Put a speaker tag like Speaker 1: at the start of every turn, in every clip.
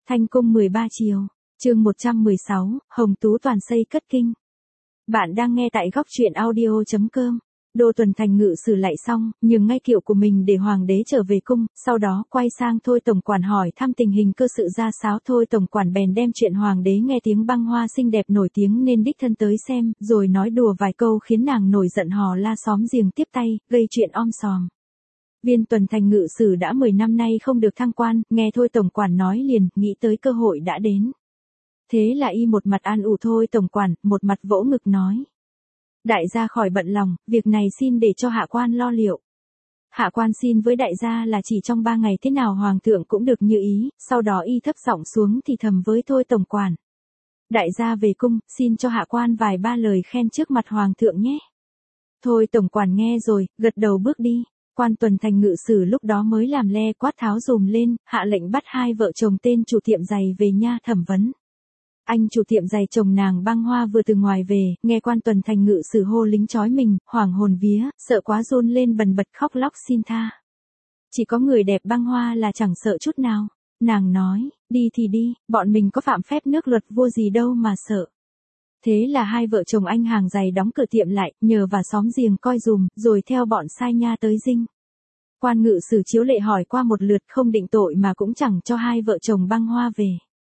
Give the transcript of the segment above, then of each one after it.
Speaker 1: Thanh cung 13 chiều, chương 116, Hồng Tú toàn xây cất kinh. Bạn đang nghe tại góc truyện audio.com. Đô Tuần Thành ngự sử lại xong, nhường ngay kiệu của mình để hoàng đế trở về cung, sau đó quay sang Thôi tổng quản hỏi thăm tình hình cơ sự ra sao. Thôi tổng quản bèn đem chuyện hoàng đế nghe tiếng Băng Hoa xinh đẹp nổi tiếng nên đích thân tới xem, rồi nói đùa vài câu khiến nàng nổi giận hò la xóm giềng tiếp tay, gây chuyện om sòm. Viên Tuần Thành ngự sử đã 10 năm nay không được thăng quan, nghe Thôi tổng quản nói liền, nghĩ tới cơ hội đã đến. Thế là y một mặt an ủi Thôi tổng quản, một mặt vỗ ngực nói: đại gia khỏi bận lòng, việc này xin để cho hạ quan lo liệu. Hạ quan xin với đại gia là chỉ trong 3 ngày thế nào hoàng thượng cũng được như ý. Sau đó y thấp giọng xuống thì thầm với Thôi tổng quản: đại gia về cung, xin cho hạ quan vài ba lời khen trước mặt hoàng thượng nhé. Thôi tổng quản nghe rồi, gật đầu bước đi. Quan Tuần Thành ngự sử lúc đó mới làm le quát tháo dùm lên, hạ lệnh bắt hai vợ chồng tên chủ tiệm giày về nha thẩm vấn. Anh chủ tiệm giày chồng nàng Băng Hoa vừa từ ngoài về, nghe Quan Tuần Thành ngự sử hô lính trói mình, hoảng hồn vía, sợ quá run lên bần bật khóc lóc xin tha. Chỉ có người đẹp Băng Hoa là chẳng sợ chút nào. Nàng nói, đi thì đi, bọn mình có phạm phép nước luật vua gì đâu mà sợ. Thế là hai vợ chồng anh hàng giày đóng cửa tiệm lại, nhờ vào xóm giềng coi dùm, rồi theo bọn sai nha tới dinh. Quan ngự sử chiếu lệ hỏi qua một lượt không định tội mà cũng chẳng cho hai vợ chồng Băng Hoa về.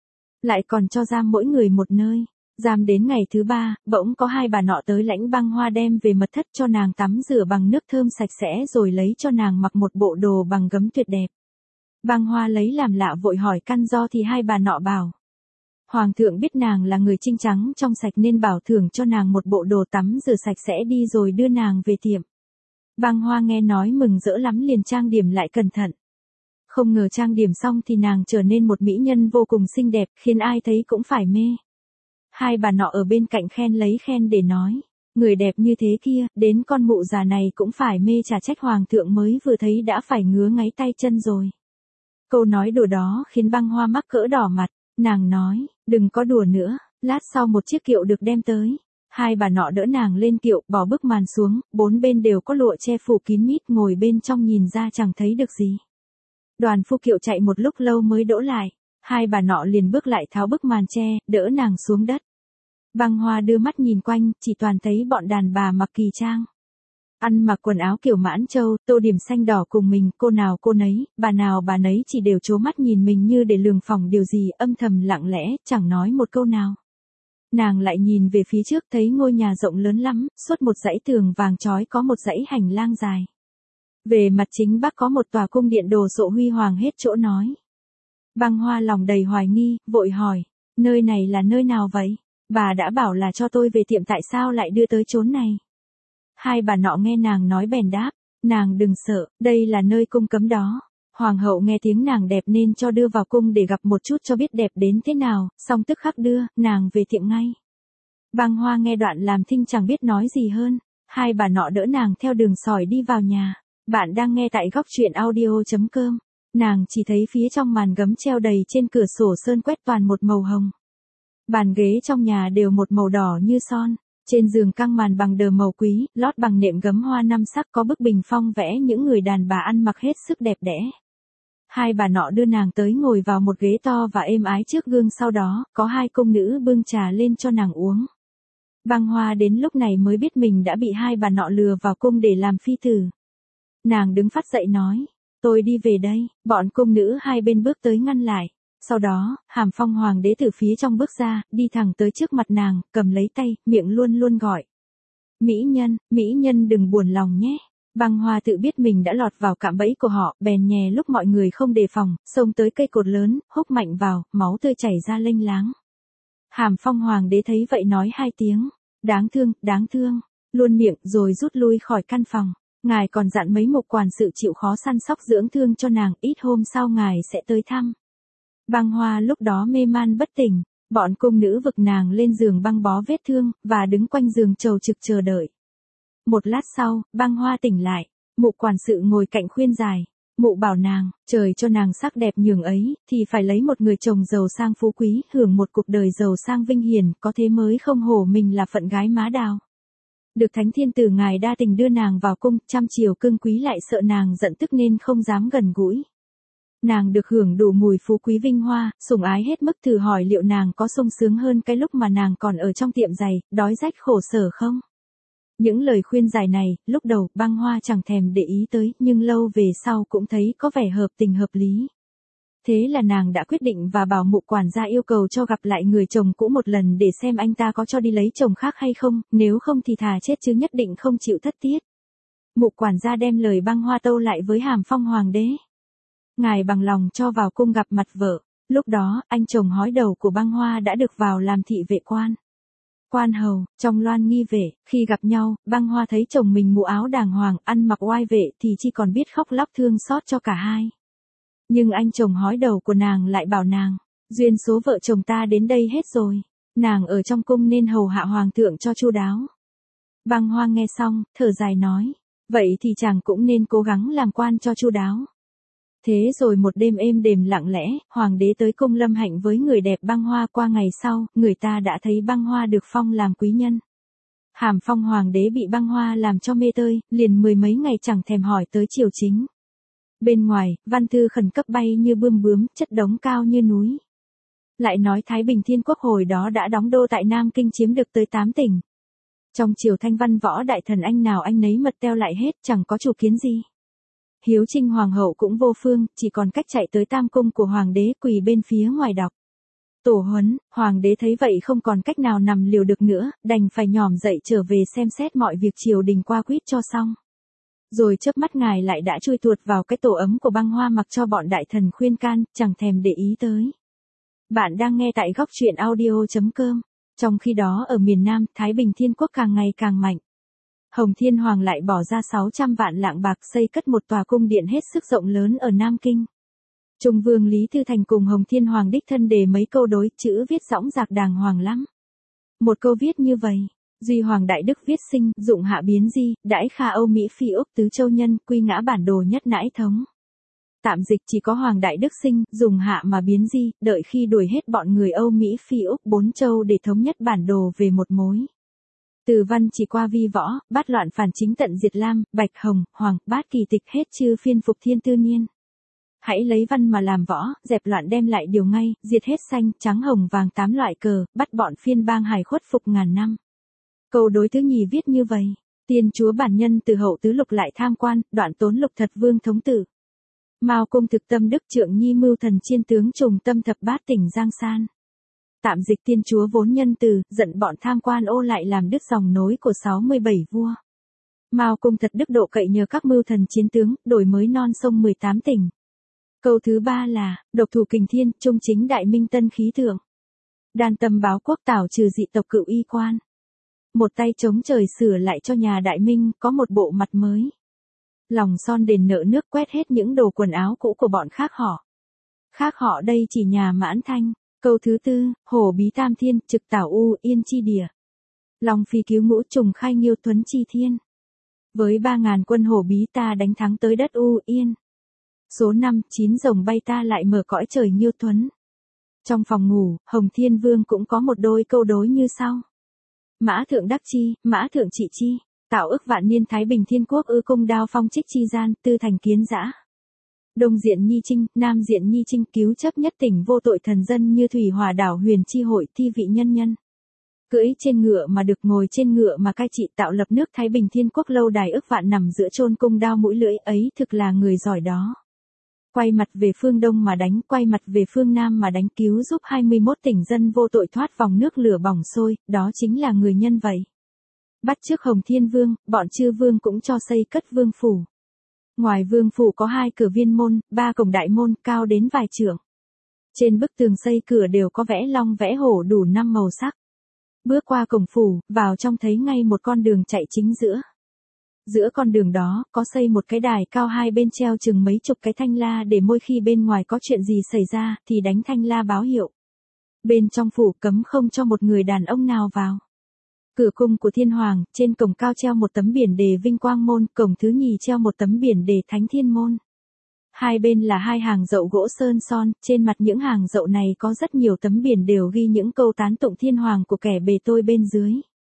Speaker 1: Lại còn cho giam mỗi người một nơi. Giam đến ngày thứ 3, bỗng có hai bà nọ tới lãnh Băng Hoa đem về mật thất cho nàng tắm rửa bằng nước thơm sạch sẽ rồi lấy cho nàng mặc một bộ đồ bằng gấm tuyệt đẹp. Băng Hoa lấy làm lạ vội hỏi căn do thì hai bà nọ bảo: hoàng thượng biết nàng là người trinh trắng trong sạch nên bảo thưởng cho nàng một bộ đồ tắm rửa sạch sẽ đi rồi đưa nàng về tiệm. Băng Hoa nghe nói mừng rỡ lắm liền trang điểm lại cẩn thận. Không ngờ trang điểm xong thì nàng trở nên một mỹ nhân vô cùng xinh đẹp, khiến ai thấy cũng phải mê. Hai bà nọ ở bên cạnh khen lấy khen để nói: người đẹp như thế kia, đến con mụ già này cũng phải mê, chả trách hoàng thượng mới vừa thấy đã phải ngứa ngáy tay chân rồi. Câu nói đùa đó khiến Băng Hoa mắc cỡ đỏ mặt. Nàng nói, đừng có đùa nữa. Lát sau một chiếc kiệu được đem tới. Hai bà nọ đỡ nàng lên kiệu, bỏ bức màn xuống, bốn bên đều có lụa che phủ kín mít, ngồi bên trong nhìn ra chẳng thấy được gì. Đoàn phu kiệu chạy một lúc lâu mới đỗ lại. Hai bà nọ liền bước lại tháo bức màn che, đỡ nàng xuống đất. Băng Hoa đưa mắt nhìn quanh, chỉ toàn thấy bọn đàn bà mặc kỳ trang. Ăn mặc quần áo kiểu Mãn Châu, tô điểm xanh đỏ cùng mình, cô nào cô nấy, bà nào bà nấy chỉ đều trố mắt nhìn mình như để lường phỏng điều gì, âm thầm lặng lẽ, chẳng nói một câu nào. Nàng lại nhìn về phía trước thấy ngôi nhà rộng lớn lắm, suốt một dãy tường vàng chói có một dãy hành lang dài. Về mặt chính bắc có một tòa cung điện đồ sộ huy hoàng hết chỗ nói. Băng Hoa lòng đầy hoài nghi, vội hỏi, nơi này là nơi nào vậy? Bà đã bảo là cho tôi về tiệm tại sao lại đưa tới chốn này? Hai bà nọ nghe nàng nói bèn đáp, nàng đừng sợ, đây là nơi cung cấm đó. Hoàng hậu nghe tiếng nàng đẹp nên cho đưa vào cung để gặp một chút cho biết đẹp đến thế nào, xong tức khắc đưa nàng về tiệm ngay. Băng Hoa nghe đoạn làm thinh chẳng biết nói gì hơn. Hai bà nọ đỡ nàng theo đường sỏi đi vào nhà. Bạn đang nghe tại góc truyện audio.com. Nàng chỉ thấy phía trong màn gấm treo đầy trên cửa sổ sơn quét toàn một màu hồng. Bàn ghế trong nhà đều một màu đỏ như son. Trên giường căng màn bằng đờ màu quý, lót bằng nệm gấm hoa 5 sắc, có bức bình phong vẽ những người đàn bà ăn mặc hết sức đẹp đẽ. Hai bà nọ đưa nàng tới ngồi vào một ghế to và êm ái trước gương, sau đó có hai cung nữ bưng trà lên cho nàng uống. Băng Hoa đến lúc này mới biết mình đã bị hai bà nọ lừa vào cung để làm phi tử. Nàng đứng phát dậy nói, tôi đi về đây. Bọn cung nữ hai bên bước tới ngăn lại. Sau đó, Hàm Phong hoàng đế từ phía trong bước ra, đi thẳng tới trước mặt nàng, cầm lấy tay, miệng luôn luôn gọi: mỹ nhân đừng buồn lòng nhé. Băng Hoa tự biết mình đã lọt vào cạm bẫy của họ, bèn nhè lúc mọi người không đề phòng, xông tới cây cột lớn, húc mạnh vào, máu tươi chảy ra lênh láng. Hàm Phong hoàng đế thấy vậy nói hai tiếng, đáng thương, luôn miệng rồi rút lui khỏi căn phòng. Ngài còn dặn mấy mục quản sự chịu khó săn sóc dưỡng thương cho nàng, ít hôm sau ngài sẽ tới thăm. Băng Hoa lúc đó mê man bất tỉnh, bọn cung nữ vực nàng lên giường băng bó vết thương, và đứng quanh giường chầu trực chờ đợi. Một lát sau, Băng Hoa tỉnh lại, mụ quản sự ngồi cạnh khuyên giải. Mụ bảo nàng, trời cho nàng sắc đẹp nhường ấy, thì phải lấy một người chồng giàu sang phú quý, hưởng một cuộc đời giàu sang vinh hiển, có thế mới không hổ mình là phận gái má đào. Được Thánh Thiên Tử ngài đa tình đưa nàng vào cung, chăm chiều cưng quý lại sợ nàng giận tức nên không dám gần gũi. Nàng được hưởng đủ mùi phú quý vinh hoa, sủng ái hết mức, thử hỏi liệu nàng có sung sướng hơn cái lúc mà nàng còn ở trong tiệm giày, đói rách khổ sở không? Những lời khuyên giải này, lúc đầu Băng Hoa chẳng thèm để ý tới, nhưng lâu về sau cũng thấy có vẻ hợp tình hợp lý. Thế là nàng đã quyết định và bảo mụ quản gia yêu cầu cho gặp lại người chồng cũ một lần để xem anh ta có cho đi lấy chồng khác hay không, nếu không thì thà chết chứ nhất định không chịu thất tiết. Mụ quản gia đem lời Băng Hoa tâu lại với Hàm Phong hoàng đế. Ngài bằng lòng cho vào cung gặp mặt vợ. Lúc đó, anh chồng hói đầu của Băng Hoa đã được vào làm thị vệ quan. Quan hầu, trong loan nghi vệ, khi gặp nhau, Băng Hoa thấy chồng mình mũ áo đàng hoàng, ăn mặc oai vệ thì chỉ còn biết khóc lóc thương xót cho cả hai. Nhưng anh chồng hói đầu của nàng lại bảo nàng, duyên số vợ chồng ta đến đây hết rồi, nàng ở trong cung nên hầu hạ hoàng thượng cho chu đáo. Băng Hoa nghe xong, thở dài nói, vậy thì chàng cũng nên cố gắng làm quan cho chu đáo. Thế rồi một đêm êm đềm lặng lẽ, hoàng đế tới cung lâm hạnh với người đẹp Băng Hoa. Qua ngày sau, người ta đã thấy Băng Hoa được phong làm quý nhân. Hàm Phong hoàng đế bị Băng Hoa làm cho mê tơi, liền 10 mấy ngày chẳng thèm hỏi tới triều chính. Bên ngoài, văn thư khẩn cấp bay như bươm bướm, chất đống cao như núi. Lại nói Thái Bình Thiên Quốc hồi đó đã đóng đô tại Nam Kinh, chiếm được tới 8 tỉnh. Trong triều thanh văn võ đại thần anh nào anh nấy mật teo lại hết, chẳng có chủ kiến gì. Hiếu Trinh hoàng hậu cũng vô phương, chỉ còn cách chạy tới tam cung của hoàng đế, quỳ bên phía ngoài đọc tổ huấn. Hoàng đế thấy vậy không còn cách nào nằm liều được nữa, đành phải nhòm dậy trở về xem xét mọi việc triều đình qua quýt cho xong. Rồi chớp mắt ngài lại đã chui tuột vào cái tổ ấm của Băng Hoa, mặc cho bọn đại thần khuyên can, chẳng thèm để ý tới. Bạn đang nghe tại góc truyện audio.com. Trong khi đó ở miền Nam, Thái Bình Thiên Quốc càng ngày càng mạnh. Hồng Thiên Hoàng lại bỏ ra 600 vạn lạng bạc xây cất một tòa cung điện hết sức rộng lớn ở Nam Kinh. Trung vương Lý Thư Thành cùng Hồng Thiên Hoàng đích thân đề mấy câu đối, chữ viết dõng dạc đàng hoàng lắm. Một câu viết như vậy: Duy Hoàng Đại Đức viết sinh, dụng hạ biến di, đãi kha Âu Mỹ Phi Úc tứ châu nhân, quy ngã bản đồ nhất nãi thống. Tạm dịch chỉ có Hoàng Đại Đức sinh, dùng hạ mà biến di, đợi khi đuổi hết bọn người Âu Mỹ Phi Úc 4 châu để thống nhất bản đồ về một mối. Từ văn chỉ qua vi võ, bát loạn phản chính tận diệt lam, bạch hồng, hoàng, bát kỳ tịch hết chư phiên phục thiên tư niên. Hãy lấy văn mà làm võ, dẹp loạn đem lại điều ngay, diệt hết xanh, trắng hồng vàng 8 loại cờ, bắt bọn phiên bang hài khuất phục ngàn năm. Câu đối thứ nhì viết như vậy: Tiên chúa bản nhân từ hậu tứ lục lại tham quan, đoạn tốn lục thật vương thống tử. Mao cung thực tâm đức trượng nhi mưu thần chiên tướng trùng tâm thập bát tỉnh Giang San. Tạm dịch tiên chúa vốn nhân từ, giận bọn tham quan ô lại làm đứt dòng nối của 67 vua. Mao cung thật đức độ cậy nhờ các mưu thần chiến tướng, đổi mới non sông 18 tỉnh. Câu thứ ba là, độc thủ kình thiên, trung chính đại minh tân khí thượng. Đàn tâm báo quốc tảo trừ dị tộc cựu y quan. Một tay chống trời sửa lại cho nhà đại minh, có một bộ mặt mới. Lòng son đền nợ nước, quét hết những đồ quần áo cũ của bọn khác họ. Khác họ đây chỉ nhà Mãn Thanh. Câu thứ tư, hổ bí tam thiên, trực tảo u, yên chi địa. Long phi cứu ngũ trùng khai nghiêu tuấn chi thiên. Với 3.000 quân hổ bí ta đánh thắng tới đất u, yên. Số 5, 9 rồng bay ta lại mở cõi trời nghiêu tuấn. Trong phòng ngủ, Hồng Thiên Vương cũng có một đôi câu đối như sau. Mã thượng đắc chi, mã thượng trị chi, tạo ức vạn niên Thái Bình Thiên Quốc ư cung đao phong trích chi gian, tư thành kiến dã. Đông diện nhi trinh, nam diện nhi trinh, cứu chấp nhất tỉnh vô tội thần dân như thủy hòa đảo huyền chi hội thi vị nhân nhân. Cưỡi trên ngựa mà được, ngồi trên ngựa mà cai trị, tạo lập nước Thái Bình Thiên Quốc lâu đài ức vạn nằm giữa chôn cung đao mũi lưỡi ấy, thực là người giỏi đó. Quay mặt về phương Đông mà đánh, quay mặt về phương Nam mà đánh, cứu giúp 21 tỉnh dân vô tội thoát vòng nước lửa bỏng sôi, đó chính là người nhân vậy. Bắt trước Hồng Thiên Vương, bọn chư vương cũng cho xây cất vương phủ. Ngoài vương phủ có 2 cửa viên môn, 3 cổng đại môn, cao đến vài trượng. Trên bức tường xây cửa đều có vẽ long vẽ hổ đủ 5 màu sắc. Bước qua cổng phủ, vào trong thấy ngay một con đường chạy chính giữa. Giữa con đường đó, có xây một cái đài cao, hai bên treo chừng mấy chục cái thanh la để mỗi khi bên ngoài có chuyện gì xảy ra, thì đánh thanh la báo hiệu. Bên trong phủ cấm không cho một người đàn ông nào vào. Cửa cung của Thiên Hoàng, trên cổng cao treo một tấm biển đề Vinh Quang Môn, cổng thứ nhì treo một tấm biển đề Thánh Thiên Môn. Hai bên là 2 hàng dậu gỗ sơn son, trên mặt những hàng dậu này có rất nhiều tấm biển đều ghi những câu tán tụng Thiên Hoàng của kẻ bề tôi bên dưới.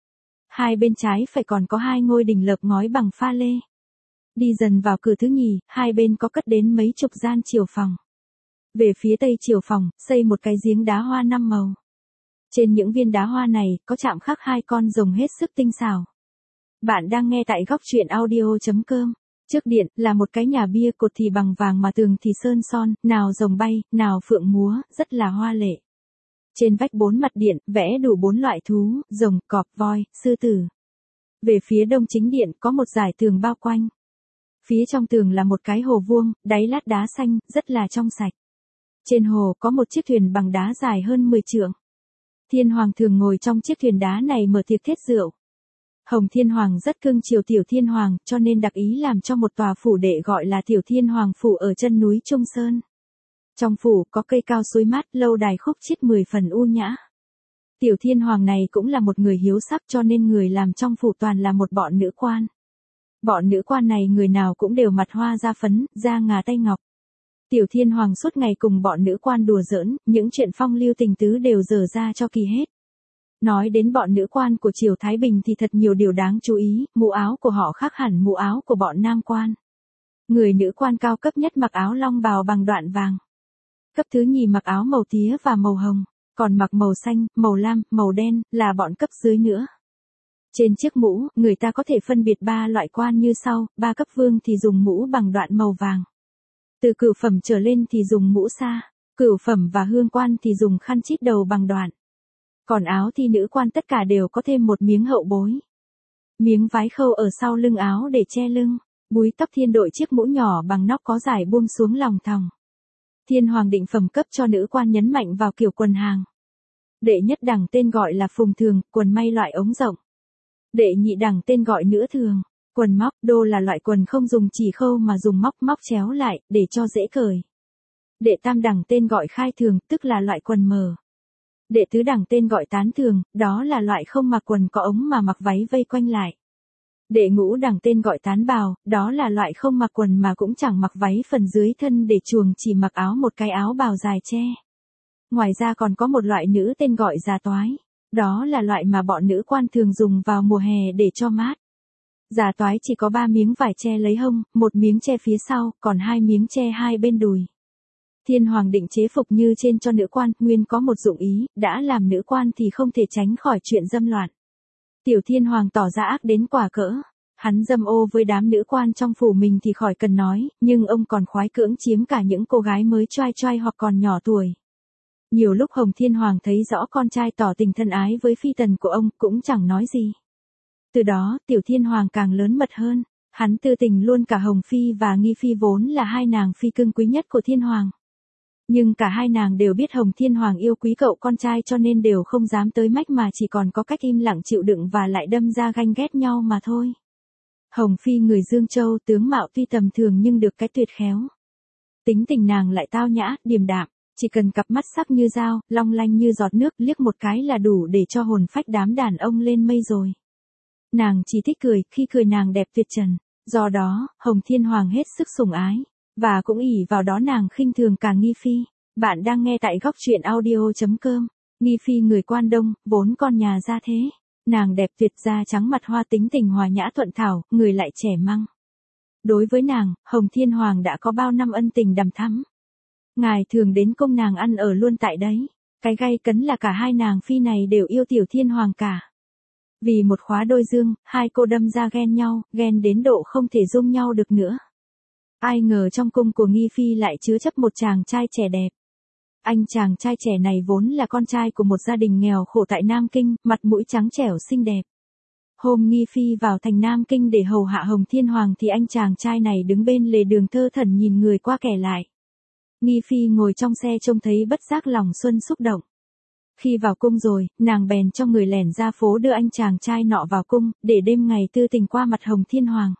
Speaker 1: Hai bên trái phải còn có 2 ngôi đình lợp ngói bằng pha lê. Đi dần vào cửa thứ nhì, hai bên có cất đến mấy chục gian chiều phòng. Về phía tây chiều phòng, xây một cái giếng đá hoa 5 màu. Trên những viên đá hoa này, có chạm khắc 2 con rồng hết sức tinh xảo. Bạn đang nghe tại góc truyện audio.com. Trước điện, là một cái nhà bia, cột thì bằng vàng mà tường thì sơn son, nào rồng bay, nào phượng múa, rất là hoa lệ. Trên vách 4 mặt điện, vẽ đủ 4 loại thú, rồng, cọp, voi, sư tử. Về phía đông chính điện, có một dải tường bao quanh. Phía trong tường là một cái hồ vuông, đáy lát đá xanh, rất là trong sạch. Trên hồ có một chiếc thuyền bằng đá dài hơn 10 trượng. Thiên Hoàng thường ngồi trong chiếc thuyền đá này mở tiệc thiết rượu. Hồng Thiên Hoàng rất cưng chiều Tiểu Thiên Hoàng, cho nên đặc ý làm cho một tòa phủ đệ gọi là Tiểu Thiên Hoàng Phủ ở chân núi Trung Sơn. Trong phủ có cây cao suối mát, lâu đài khúc chiết 10 phần u nhã. Tiểu Thiên Hoàng này cũng là một người hiếu sắc, cho nên người làm trong phủ toàn là một bọn nữ quan. Bọn nữ quan này người nào cũng đều mặt hoa da phấn, da ngà tay ngọc. Tiểu Thiên Hoàng suốt ngày cùng bọn nữ quan đùa giỡn, những chuyện phong lưu tình tứ đều dở ra cho kỳ hết. Nói đến bọn nữ quan của triều Thái Bình thì thật nhiều điều đáng chú ý, mũ áo của họ khác hẳn mũ áo của bọn nam quan. Người nữ quan cao cấp nhất mặc áo long bào bằng đoạn vàng. Cấp thứ nhì mặc áo màu tía và màu hồng, còn mặc màu xanh, màu lam, màu đen, là bọn cấp dưới nữa. Trên chiếc mũ, người ta có thể phân biệt 3 loại quan như sau, 3 cấp vương thì dùng mũ bằng đoạn màu vàng. Từ cửu phẩm trở lên thì dùng mũ sa, cửu phẩm và hương quan thì dùng khăn chít đầu bằng đoạn. Còn áo thì nữ quan tất cả đều có thêm một miếng hậu bối. Miếng vái khâu ở sau lưng áo để che lưng, búi tóc thiên đội chiếc mũ nhỏ bằng nóc có dải buông xuống lòng thòng. Thiên Hoàng định phẩm cấp cho nữ quan nhấn mạnh vào kiểu quần hàng. Đệ nhất đẳng tên gọi là phùng thường, quần may loại ống rộng. Đệ nhị đẳng tên gọi nữa thường, quần móc, đô là loại quần không dùng chỉ khâu mà dùng móc chéo lại, để cho dễ cởi. Đệ tam đẳng tên gọi khai thường, tức là loại quần mờ. Đệ tứ đẳng tên gọi tán thường, đó là loại không mặc quần có ống mà mặc váy vây quanh lại. Đệ ngũ đẳng tên gọi tán bào, đó là loại không mặc quần mà cũng chẳng mặc váy phần dưới thân để chuồng, chỉ mặc áo một cái áo bào dài che. Ngoài ra còn có một loại nữ tên gọi già toái, đó là loại mà bọn nữ quan thường dùng vào mùa hè để cho mát. Già toái chỉ có 3 miếng vải che lấy hông, 1 miếng che phía sau, còn 2 miếng che hai bên đùi. Thiên Hoàng định chế phục như trên cho nữ quan, nguyên có một dụng ý, đã làm nữ quan thì không thể tránh khỏi chuyện dâm loạn. Tiểu Thiên Hoàng tỏ ra ác đến quả cỡ. Hắn dâm ô với đám nữ quan trong phủ mình thì khỏi cần nói, nhưng ông còn khoái cưỡng chiếm cả những cô gái mới choai hoặc còn nhỏ tuổi. Nhiều lúc Hồng Thiên Hoàng thấy rõ con trai tỏ tình thân ái với phi tần của ông, cũng chẳng nói gì. Từ đó, Tiểu Thiên Hoàng càng lớn mật hơn, hắn tư tình luôn cả Hồng Phi và Nghi Phi vốn là 2 nàng phi cưng quý nhất của Thiên Hoàng. Nhưng cả 2 nàng đều biết Hồng Thiên Hoàng yêu quý cậu con trai cho nên đều không dám tới mách mà chỉ còn có cách im lặng chịu đựng và lại đâm ra ganh ghét nhau mà thôi. Hồng Phi người Dương Châu, tướng mạo tuy tầm thường nhưng được cái tuyệt khéo. Tính tình nàng lại tao nhã, điềm đạm, chỉ cần cặp mắt sắc như dao, long lanh như giọt nước, liếc một cái là đủ để cho hồn phách đám đàn ông lên mây rồi. Nàng chỉ thích cười, khi cười nàng đẹp tuyệt trần, do đó, Hồng Thiên Hoàng hết sức sủng ái, và cũng ỷ vào đó nàng khinh thường cả Nghi Phi. Bạn đang nghe tại góc truyện audio.com. Nghi Phi người Quan Đông, vốn con nhà gia thế. Nàng đẹp tuyệt, da trắng mặt hoa, tính tình hòa nhã thuận thảo, người lại trẻ măng. Đối với nàng, Hồng Thiên Hoàng đã có bao năm ân tình đằm thắm. Ngài thường đến cung nàng ăn ở luôn tại đấy. Cái gay cấn là cả 2 nàng phi này đều yêu Tiểu Thiên Hoàng cả. Vì một khóa đôi dương, 2 cô đâm ra ghen nhau, ghen đến độ không thể dung nhau được nữa. Ai ngờ trong cung của Nghi Phi lại chứa chấp một chàng trai trẻ đẹp. Anh chàng trai trẻ này vốn là con trai của một gia đình nghèo khổ tại Nam Kinh, mặt mũi trắng trẻo xinh đẹp. Hôm Nghi Phi vào thành Nam Kinh để hầu hạ Hồng Thiên Hoàng thì anh chàng trai này đứng bên lề đường thơ thẩn nhìn người qua kẻ lại. Nghi Phi ngồi trong xe trông thấy bất giác lòng xuân xúc động. Khi vào cung rồi, nàng bèn cho người lẻn ra phố đưa anh chàng trai nọ vào cung, để đêm ngày tư tình qua mặt Hồng Thiên Hoàng.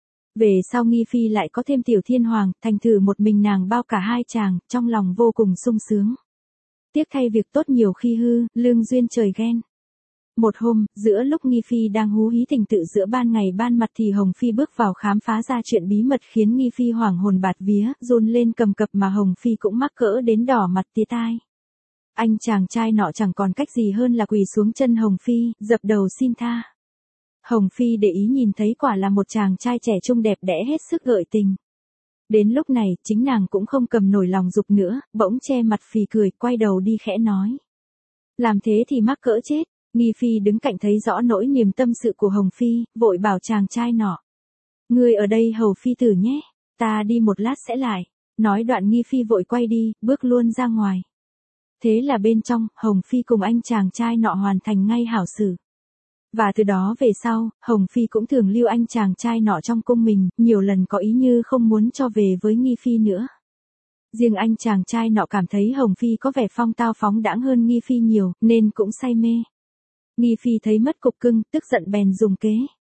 Speaker 1: Về sau Nghi Phi lại có thêm Tiểu Thiên Hoàng, thành thử một mình nàng bao cả 2 chàng, trong lòng vô cùng sung sướng. Tiếc thay việc tốt nhiều khi hư, lương duyên trời ghen. Một hôm, giữa lúc Nghi Phi đang hú hí tình tự giữa ban ngày ban mặt thì Hồng Phi bước vào khám phá ra chuyện bí mật khiến Nghi Phi hoảng hồn bạt vía, run lên cầm cập mà Hồng Phi cũng mắc cỡ đến đỏ mặt tía tai. Anh chàng trai nọ chẳng còn cách gì hơn là quỳ xuống chân Hồng Phi, dập đầu xin tha. Hồng Phi để ý nhìn thấy quả là một chàng trai trẻ trung đẹp đẽ hết sức gợi tình. Đến lúc này, chính nàng cũng không cầm nổi lòng dục nữa, bỗng che mặt phì cười, quay đầu đi khẽ nói. Làm thế thì mắc cỡ chết. Nghi Phi đứng cạnh thấy rõ nỗi niềm tâm sự của Hồng Phi, vội bảo chàng trai nọ. Ngươi ở đây hầu phi tử nhé, ta đi một lát sẽ lại. Nói đoạn Nghi Phi vội quay đi, bước luôn ra ngoài. Thế là bên trong, Hồng Phi cùng anh chàng trai nọ hoàn thành ngay hảo sự. Và từ đó về sau, Hồng Phi cũng thường lưu anh chàng trai nọ trong cung mình, nhiều lần có ý như không muốn cho về với Nghi Phi nữa. Riêng anh chàng trai nọ cảm thấy Hồng Phi có vẻ phong tao phóng đãng hơn Nghi Phi nhiều, nên cũng say mê. Nghi Phi thấy mất cục cưng, tức giận bèn dùng kế.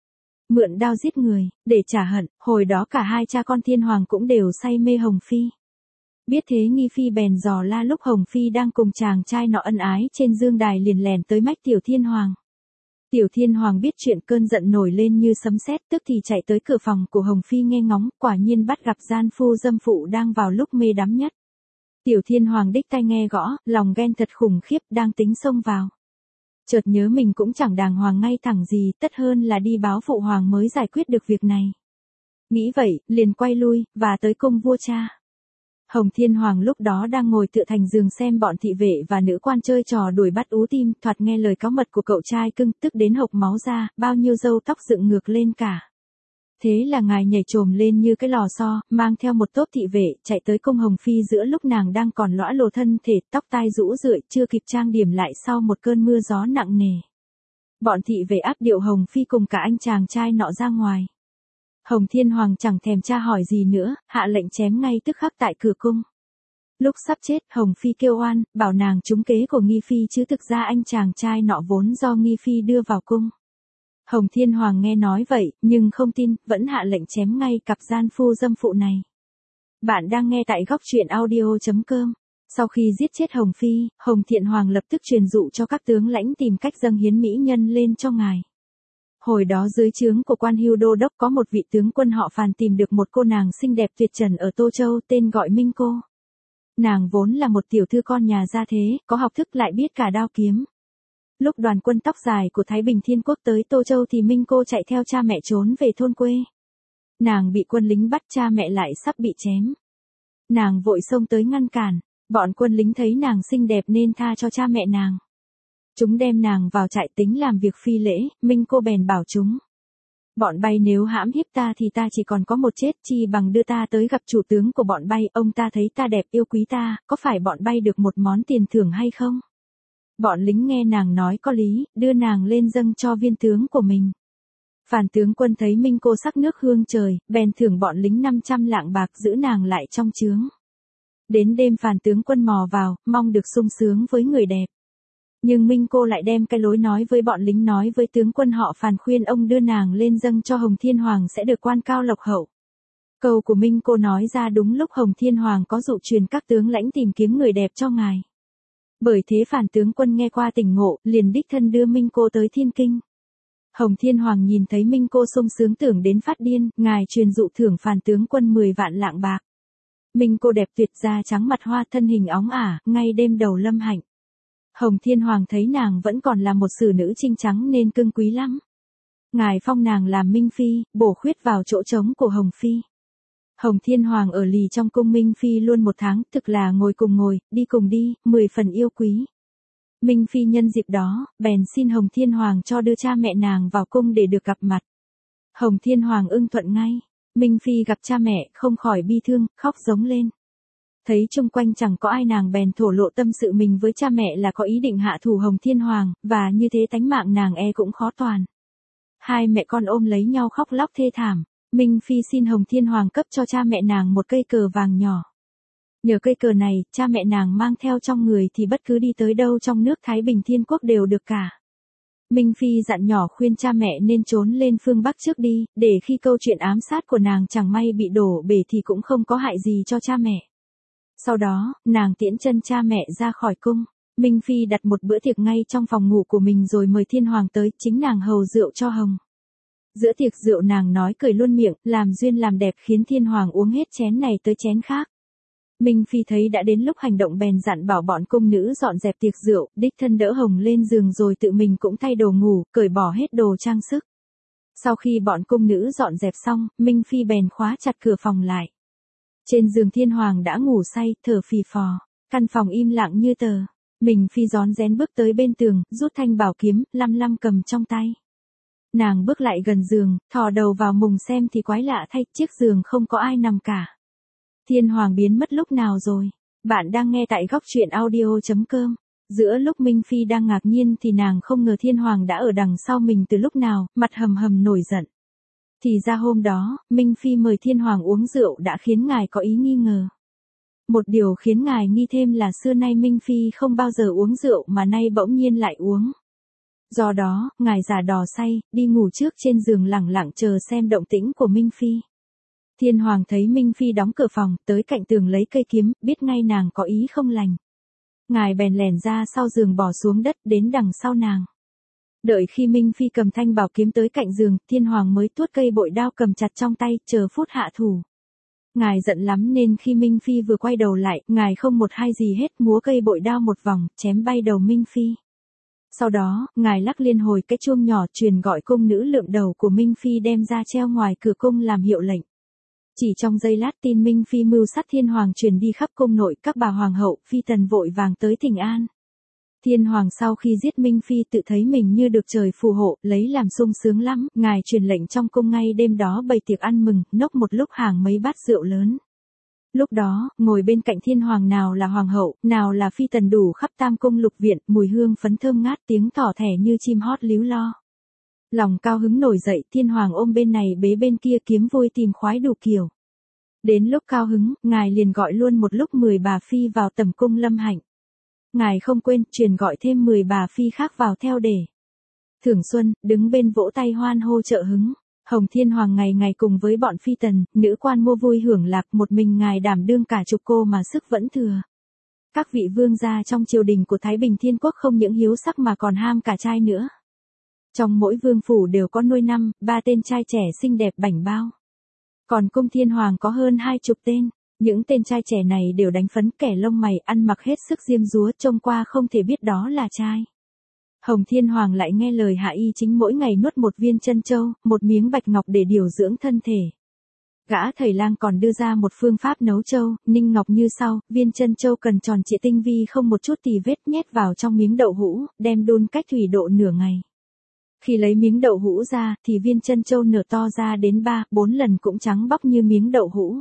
Speaker 1: Mượn đao giết người, để trả hận, hồi đó cả hai cha con thiên hoàng cũng đều say mê Hồng Phi. Biết thế Nghi Phi bèn dò la lúc Hồng Phi đang cùng chàng trai nọ ân ái trên dương đài liền lèn tới mách Tiểu Thiên Hoàng. Tiểu Thiên Hoàng biết chuyện cơn giận nổi lên như sấm sét, tức thì chạy tới cửa phòng của Hồng Phi nghe ngóng, quả nhiên bắt gặp gian phu dâm phụ đang vào lúc mê đắm nhất. Tiểu Thiên Hoàng đích tai nghe gõ, lòng ghen thật khủng khiếp, đang tính xông vào. Chợt nhớ mình cũng chẳng đàng hoàng ngay thẳng gì, tất hơn là đi báo phụ hoàng mới giải quyết được việc này. Nghĩ vậy, liền quay lui, và tới cung vua cha. Hồng Thiên Hoàng lúc đó đang ngồi tựa thành giường xem bọn thị vệ và nữ quan chơi trò đuổi bắt ú tim, thoạt nghe lời cáo mật của cậu trai cưng, tức đến hộc máu ra, bao nhiêu râu tóc dựng ngược lên cả. Thế là ngài nhảy trồm lên như cái lò xo, mang theo một tốp thị vệ, chạy tới cung Hồng Phi giữa lúc nàng đang còn lõa lồ thân thể, tóc tai rũ rượi, chưa kịp trang điểm lại sau một cơn mưa gió nặng nề. Bọn thị vệ áp điệu Hồng Phi cùng cả anh chàng trai nọ ra ngoài. Hồng Thiên Hoàng chẳng thèm tra hỏi gì nữa, hạ lệnh chém ngay tức khắc tại cửa cung. Lúc sắp chết, Hồng Phi kêu oan, bảo nàng trúng kế của Nghi Phi chứ thực ra anh chàng trai nọ vốn do Nghi Phi đưa vào cung. Hồng Thiên Hoàng nghe nói vậy, nhưng không tin, vẫn hạ lệnh chém ngay cặp gian phu dâm phụ này. Bạn đang nghe tại góc truyện audio.com. Sau khi giết chết Hồng Phi, Hồng Thiện Hoàng lập tức truyền dụ cho các tướng lãnh tìm cách dâng hiến mỹ nhân lên cho ngài. Hồi đó dưới trướng của Quan Hưu Đô Đốc có một vị tướng quân họ Phàn tìm được một cô nàng xinh đẹp tuyệt trần ở Tô Châu tên gọi Minh Cô. Nàng vốn là một tiểu thư con nhà gia thế, có học thức lại biết cả đao kiếm. Lúc đoàn quân tóc dài của Thái Bình Thiên Quốc tới Tô Châu thì Minh Cô chạy theo cha mẹ trốn về thôn quê. Nàng bị quân lính bắt, cha mẹ lại sắp bị chém. Nàng vội xông tới ngăn cản, bọn quân lính thấy nàng xinh đẹp nên tha cho cha mẹ nàng. Chúng đem nàng vào trại tính làm việc phi lễ, Minh Cô bèn bảo chúng. Bọn bay nếu hãm hiếp ta thì ta chỉ còn có một chết, chi bằng đưa ta tới gặp chủ tướng của bọn bay, ông ta thấy ta đẹp yêu quý ta, có phải bọn bay được một món tiền thưởng hay không? Bọn lính nghe nàng nói có lý, đưa nàng lên dâng cho viên tướng của mình. Phàn tướng quân thấy Minh Cô sắc nước hương trời, bèn thưởng bọn lính 500 lạng bạc giữ nàng lại trong trướng. Đến đêm Phàn tướng quân mò vào, mong được sung sướng với người đẹp. Nhưng Minh Cô lại đem cái lối nói với bọn lính nói với tướng quân họ Phàn khuyên ông đưa nàng lên dâng cho Hồng Thiên Hoàng sẽ được quan cao lộc hậu. Câu của Minh Cô nói ra đúng lúc Hồng Thiên Hoàng có dụ truyền các tướng lãnh tìm kiếm người đẹp cho ngài. Bởi thế Phàn tướng quân nghe qua tỉnh ngộ, liền đích thân đưa Minh Cô tới Thiên Kinh. Hồng Thiên Hoàng nhìn thấy Minh Cô sung sướng tưởng đến phát điên, ngài truyền dụ thưởng Phàn tướng quân 10 vạn lạng bạc. Minh Cô đẹp tuyệt, da trắng mặt hoa, thân hình óng ả, ngay đêm đầu lâm hạnh. Hồng Thiên Hoàng thấy nàng vẫn còn là một xử nữ trinh trắng nên cưng quý lắm. Ngài phong nàng làm Minh Phi, bổ khuyết vào chỗ trống của Hồng Phi. Hồng Thiên Hoàng ở lì trong cung Minh Phi luôn 1 tháng, thực là ngồi cùng ngồi, đi cùng đi, 10 phần yêu quý. Minh Phi nhân dịp đó, bèn xin Hồng Thiên Hoàng cho đưa cha mẹ nàng vào cung để được gặp mặt. Hồng Thiên Hoàng ưng thuận ngay. Minh Phi gặp cha mẹ, không khỏi bi thương, khóc giống lên. Thấy chung quanh chẳng có ai nàng bèn thổ lộ tâm sự mình với cha mẹ là có ý định hạ thủ Hồng Thiên Hoàng, và như thế tánh mạng nàng cũng khó toàn. Hai mẹ con ôm lấy nhau khóc lóc thê thảm. Minh Phi xin Hồng Thiên Hoàng cấp cho cha mẹ nàng một cây cờ vàng nhỏ. Nhờ cây cờ này, cha mẹ nàng mang theo trong người thì bất cứ đi tới đâu trong nước Thái Bình Thiên Quốc đều được cả. Minh Phi dặn nhỏ khuyên cha mẹ nên trốn lên phương Bắc trước đi, để khi câu chuyện ám sát của nàng chẳng may bị đổ bể thì cũng không có hại gì cho cha mẹ. Sau đó, nàng tiễn chân cha mẹ ra khỏi cung. Minh Phi đặt một bữa tiệc ngay trong phòng ngủ của mình rồi mời Thiên Hoàng tới, chính nàng hầu rượu cho Hồng. Giữa tiệc rượu nàng nói cười luôn miệng, làm duyên làm đẹp khiến Thiên Hoàng uống hết chén này tới chén khác. Minh Phi thấy đã đến lúc hành động bèn dặn bảo bọn cung nữ dọn dẹp tiệc rượu, đích thân đỡ Hồng lên giường rồi tự mình cũng thay đồ ngủ, cởi bỏ hết đồ trang sức. Sau khi bọn cung nữ dọn dẹp xong, Minh Phi bèn khóa chặt cửa phòng lại. Trên giường thiên hoàng đã ngủ say, thở phì phò, căn phòng im lặng như tờ. Minh Phi rón rén bước tới bên tường, rút thanh bảo kiếm, lăm lăm cầm trong tay. Nàng bước lại gần giường, thò đầu vào mùng xem thì quái lạ thay, chiếc giường không có ai nằm cả. Thiên hoàng biến mất lúc nào rồi? Bạn đang nghe tại góc truyện audio.com. Giữa lúc Minh Phi đang ngạc nhiên thì nàng không ngờ thiên hoàng đã ở đằng sau mình từ lúc nào, mặt hầm hầm nổi giận. Thì ra hôm đó, Minh Phi mời thiên hoàng uống rượu đã khiến ngài có ý nghi ngờ. Một điều khiến ngài nghi thêm là xưa nay Minh Phi không bao giờ uống rượu mà nay bỗng nhiên lại uống. Do đó, ngài giả đò say, đi ngủ trước trên giường lẳng lặng chờ xem động tĩnh của Minh Phi. Thiên hoàng thấy Minh Phi đóng cửa phòng, tới cạnh tường lấy cây kiếm, biết ngay nàng có ý không lành. Ngài bèn lẻn ra sau giường bỏ xuống đất đến đằng sau nàng. Đợi khi Minh Phi cầm thanh bảo kiếm tới cạnh giường, thiên hoàng mới tuốt cây bội đao cầm chặt trong tay, chờ phút hạ thủ. Ngài giận lắm nên khi Minh Phi vừa quay đầu lại, ngài không một hai gì hết múa cây bội đao một vòng, chém bay đầu Minh Phi. Sau đó, ngài lắc liên hồi cái chuông nhỏ truyền gọi cung nữ lượm đầu của Minh Phi đem ra treo ngoài cửa cung làm hiệu lệnh. Chỉ trong giây lát tin Minh Phi mưu sát thiên hoàng truyền đi khắp cung nội, các bà hoàng hậu, phi tần vội vàng tới thỉnh an. Thiên hoàng sau khi giết Minh Phi tự thấy mình như được trời phù hộ, lấy làm sung sướng lắm, ngài truyền lệnh trong cung ngay đêm đó bày tiệc ăn mừng, nốc một lúc hàng mấy bát rượu lớn. Lúc đó, ngồi bên cạnh thiên hoàng nào là hoàng hậu, nào là phi tần đủ khắp tam cung lục viện, mùi hương phấn thơm ngát, tiếng thỏ thẻ như chim hót líu lo. Lòng cao hứng nổi dậy, thiên hoàng ôm bên này bế bên kia kiếm vui tìm khoái đủ kiểu. Đến lúc cao hứng, ngài liền gọi luôn một lúc 10 bà phi vào tầm cung lâm hạnh. Ngài không quên truyền gọi thêm 10 bà phi khác vào theo để. Thưởng xuân, đứng bên vỗ tay hoan hô trợ hứng. Hồng Thiên Hoàng ngày ngày cùng với bọn phi tần, nữ quan mua vui hưởng lạc, một mình ngài đảm đương cả chục cô mà sức vẫn thừa. Các vị vương gia trong triều đình của Thái Bình Thiên Quốc không những hiếu sắc mà còn ham cả trai nữa. Trong mỗi vương phủ đều có nuôi 3 tên trai trẻ xinh đẹp bảnh bao. Còn cung thiên hoàng có hơn 20 tên. Những tên trai trẻ này đều đánh phấn, kẻ lông mày, ăn mặc hết sức diêm dúa, trông qua không thể biết đó là trai. Hồng Thiên Hoàng lại nghe lời Hạ Y Chính mỗi ngày nuốt một viên chân châu, một miếng bạch ngọc để điều dưỡng thân thể. Gã thầy lang còn đưa ra một phương pháp nấu châu, ninh ngọc như sau, viên chân châu cần tròn trịa tinh vi không một chút tì vết, nhét vào trong miếng đậu hũ, đem đun cách thủy độ nửa ngày. Khi lấy miếng đậu hũ ra, thì viên chân châu nở to ra đến 3-4 lần cũng trắng bóc như miếng đậu hũ.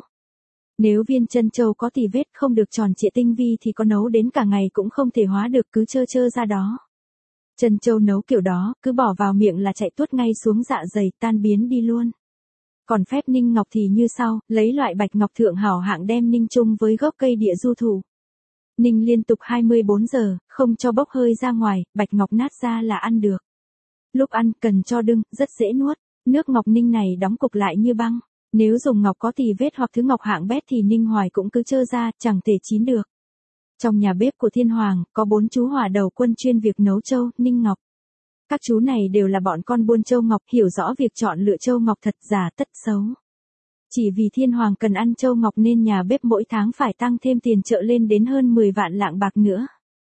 Speaker 1: Nếu viên chân châu có tì vết không được tròn trịa tinh vi thì có nấu đến cả ngày cũng không thể hóa được, cứ trơ trơ ra đó. Chân châu nấu kiểu đó, cứ bỏ vào miệng là chạy tuốt ngay xuống dạ dày, tan biến đi luôn. Còn phép ninh ngọc thì như sau, lấy loại bạch ngọc thượng hảo hạng đem ninh chung với gốc cây địa du thủ. Ninh liên tục 24 giờ, không cho bốc hơi ra ngoài, bạch ngọc nát ra là ăn được. Lúc ăn cần cho đưng, rất dễ nuốt. Nước ngọc ninh này đóng cục lại như băng. Nếu dùng ngọc có tì vết hoặc thứ ngọc hạng bét thì ninh hoài cũng cứ trơ ra, chẳng thể chín được. Trong nhà bếp của thiên hoàng, có 4 chú hỏa đầu quân chuyên việc nấu châu, ninh ngọc. Các chú này đều là bọn con buôn châu ngọc, hiểu rõ việc chọn lựa châu ngọc thật giả tất xấu. Chỉ vì thiên hoàng cần ăn châu ngọc nên nhà bếp mỗi tháng phải tăng thêm tiền trợ lên đến hơn 10 vạn lạng bạc nữa.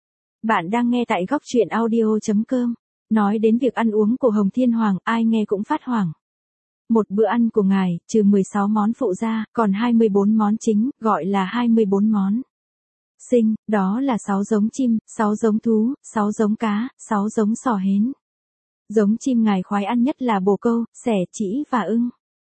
Speaker 1: Bạn đang nghe tại góc truyện audio.com. Nói đến việc ăn uống của Hồng Thiên Hoàng, ai nghe cũng phát hoảng. Một bữa ăn của ngài, trừ 16 món phụ ra, còn 24 món chính, gọi là 24 món. Sinh, đó là 6 giống chim, 6 giống thú, 6 giống cá, 6 giống sò hến. Giống chim ngài khoái ăn nhất là bồ câu, sẻ, trĩ và ưng.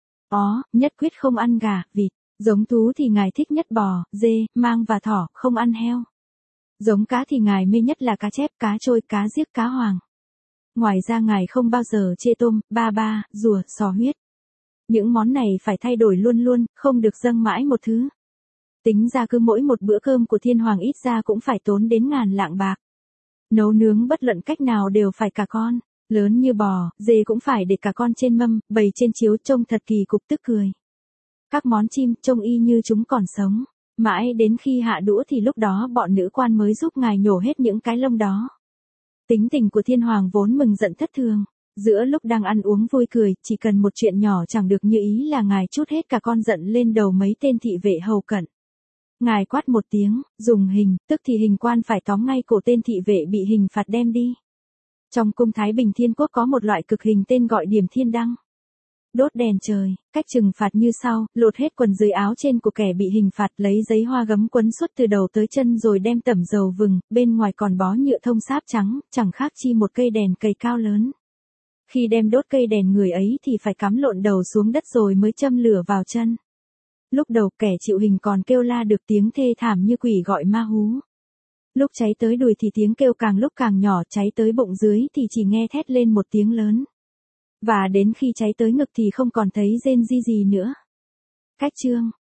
Speaker 1: Nhất quyết không ăn gà, vịt. Giống thú thì ngài thích nhất bò, dê, mang và thỏ, không ăn heo. Giống cá thì ngài mê nhất là cá chép, cá trôi, cá giếc, cá hoàng. Ngoài ra ngài không bao giờ chê tôm, ba, rùa, sò huyết. Những món này phải thay đổi luôn luôn, không được dâng mãi một thứ. Tính ra cứ mỗi một bữa cơm của thiên hoàng ít ra cũng phải tốn đến ngàn lạng bạc. Nấu nướng bất luận cách nào đều phải cả con, lớn như bò, dê cũng phải để cả con trên mâm, bày trên chiếu trông thật kỳ cục tức cười. Các món chim trông y như chúng còn sống, mãi đến khi hạ đũa thì lúc đó bọn nữ quan mới giúp ngài nhổ hết những cái lông đó. Tính tình của thiên hoàng vốn mừng giận thất thường. Giữa lúc đang ăn uống vui cười, chỉ cần một chuyện nhỏ chẳng được như ý là ngài trút hết cả con giận lên đầu mấy tên thị vệ hầu cận. Ngài quát một tiếng, dùng hình, tức thì hình quan phải tóm ngay cổ tên thị vệ bị hình phạt đem đi. Trong cung Thái Bình Thiên Quốc có một loại cực hình tên gọi điểm thiên đăng. Đốt đèn trời, cách trừng phạt như sau, lột hết quần dưới áo trên của kẻ bị hình phạt, lấy giấy hoa gấm quấn suốt từ đầu tới chân rồi đem tẩm dầu vừng, bên ngoài còn bó nhựa thông sáp trắng, chẳng khác chi một cây đèn cầy cao lớn. Khi đem đốt cây đèn người ấy thì phải cắm lộn đầu xuống đất rồi mới châm lửa vào chân. Lúc đầu kẻ chịu hình còn kêu la được tiếng thê thảm như quỷ gọi ma hú. Lúc cháy tới đùi thì tiếng kêu càng lúc càng nhỏ, cháy tới bụng dưới thì chỉ nghe thét lên một tiếng lớn. Và đến khi cháy tới ngực thì không còn thấy rên ri gì nữa. Cách chương